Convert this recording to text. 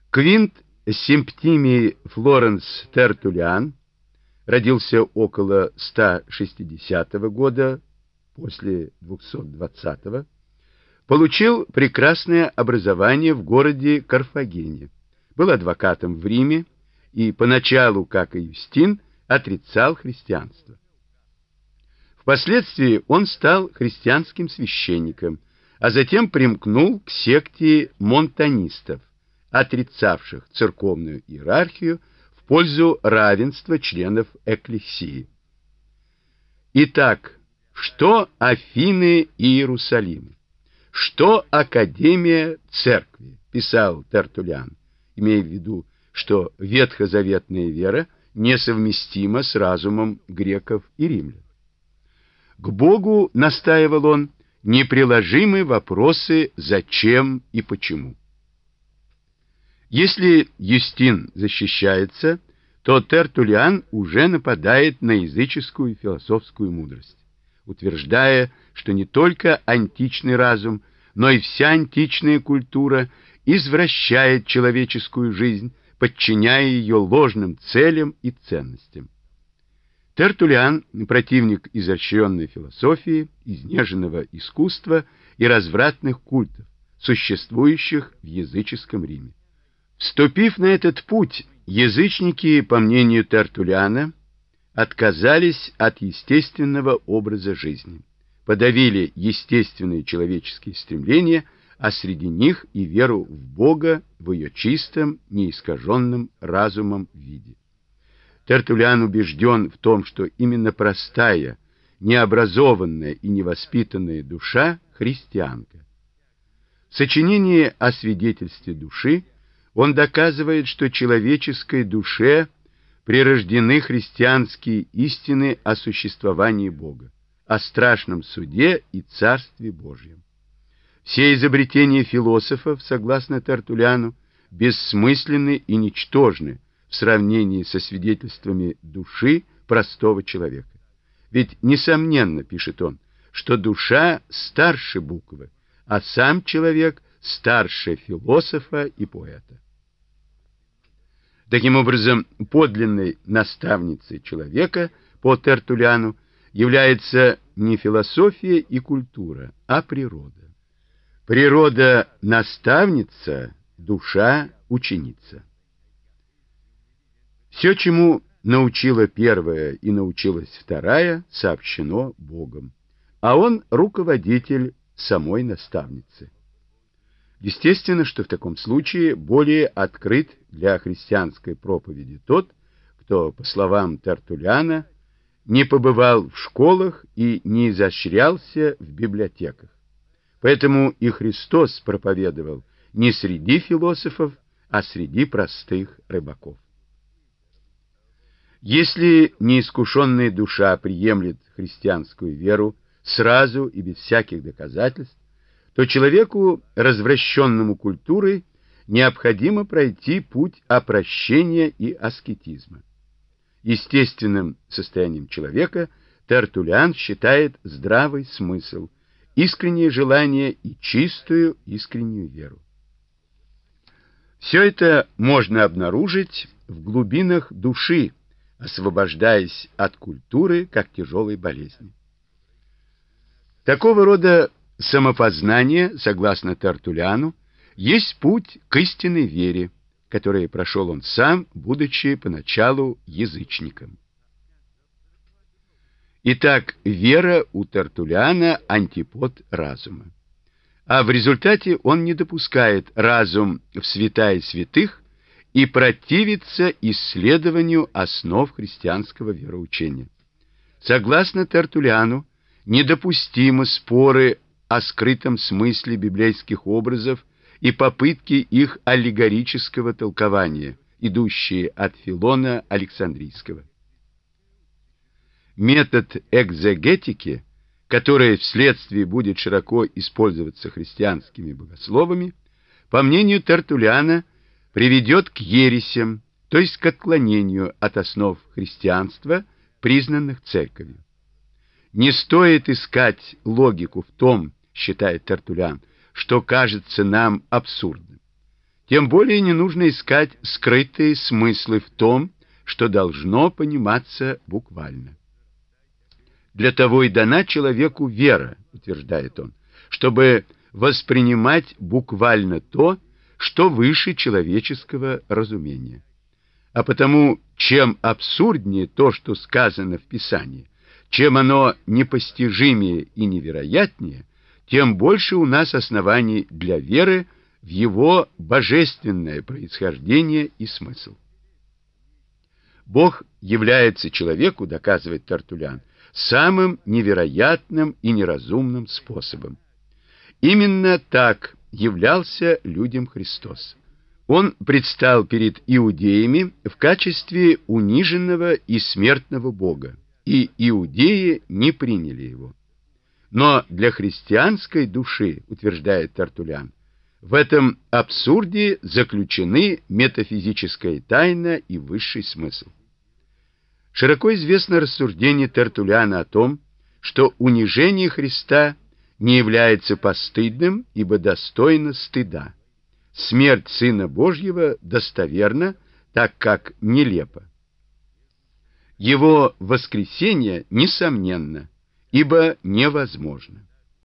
Квинт Септимий Флоренс Тертуллиан родился около 160 года, после 220, получил прекрасное образование в городе Карфагене, был адвокатом в Риме и поначалу, как и Юстин, отрицал христианство. Впоследствии он стал христианским священником, а затем примкнул к секте монтанистов, отрицавших церковную иерархию в пользу равенства членов экклесии. Итак, что Афины и Иерусалим? Что Академия Церкви, писал Тертуллиан, имея в виду, что ветхозаветная вера несовместима с разумом греков и римлян. К Богу, настаивал он, неприложимы вопросы «зачем» и «почему». Если Юстин защищается, то Тертуллиан уже нападает на языческую философскую мудрость, утверждая, что не только античный разум, но и вся античная культура извращает человеческую жизнь, подчиняя ее ложным целям и ценностям. Тертуллиан – противник изощренной философии, изнеженного искусства и развратных культов, существующих в языческом Риме. Вступив на этот путь, язычники, по мнению Тертуллиана, отказались от естественного образа жизни, подавили естественные человеческие стремления, а среди них и веру в Бога в ее чистом, неискаженном разумом виде. Тертуллиан убежден в том, что именно простая, необразованная и невоспитанная душа – христианка. В сочинении о свидетельстве души он доказывает, что человеческой душе прирождены христианские истины о существовании Бога, о страшном суде и царстве Божьем. Все изобретения философов, согласно Тертуллиану, бессмысленны и ничтожны в сравнении со свидетельствами души простого человека. Ведь, несомненно, пишет он, что душа старше буквы, а сам человек старше философа и поэта. Таким образом, подлинной наставницей человека по Тертуллиану является не философия и культура, а природа. Природа – наставница, душа – ученица. Все, чему научила первая и научилась вторая, сообщено Богом, а он руководитель самой наставницы. Естественно, что в таком случае более открыт для христианской проповеди тот, кто, по словам Тертуллиана, не побывал в школах и не изощрялся в библиотеках. Поэтому и Христос проповедовал не среди философов, а среди простых рыбаков. Если неискушенная душа приемлет христианскую веру сразу и без всяких доказательств, то человеку, развращенному культурой, необходимо пройти путь опрощения и аскетизма. Естественным состоянием человека Тертуллиан считает здравый смысл, искреннее желание и чистую искреннюю веру. Все это можно обнаружить в глубинах души, освобождаясь от культуры как тяжелой болезни. Такого рода самопознание, согласно Тертуллиану, есть путь к истинной вере, который прошел он сам, будучи поначалу язычником. Итак, вера у Тертуллиана антипод разума. А в результате он не допускает разум в святая святых и противится исследованию основ христианского вероучения. Согласно Тертуллиану, недопустимы споры о скрытом смысле библейских образов и попытки их аллегорического толкования, идущие от Филона Александрийского. Метод экзегетики, который вследствие будет широко использоваться христианскими богословами, по мнению Тертуллиана, приведет к ересям, то есть к отклонению от основ христианства, признанных церковью. Не стоит искать логику в том, считает Тертуллиан, что кажется нам абсурдным. Тем более не нужно искать скрытые смыслы в том, что должно пониматься буквально. Для того и дана человеку вера, утверждает он, чтобы воспринимать буквально то, что выше человеческого разумения. А потому, чем абсурднее то, что сказано в Писании, чем оно непостижимее и невероятнее, тем больше у нас оснований для веры в его божественное происхождение и смысл. Бог является человеку, доказывает Тертуллиан, самым невероятным и неразумным способом. Именно так являлся людям Христос. Он предстал перед иудеями в качестве униженного и смертного Бога, и иудеи не приняли его. Но для христианской души, утверждает Тертуллиан, в этом абсурде заключены метафизическая тайна и высший смысл. Широко известно рассуждение Тертуллиана о том, что унижение Христа не является постыдным, ибо достойно стыда. Смерть Сына Божьего достоверна, так как нелепо. Его воскресение несомненно, ибо невозможно.